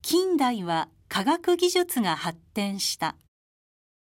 近代は科学技術が発展した。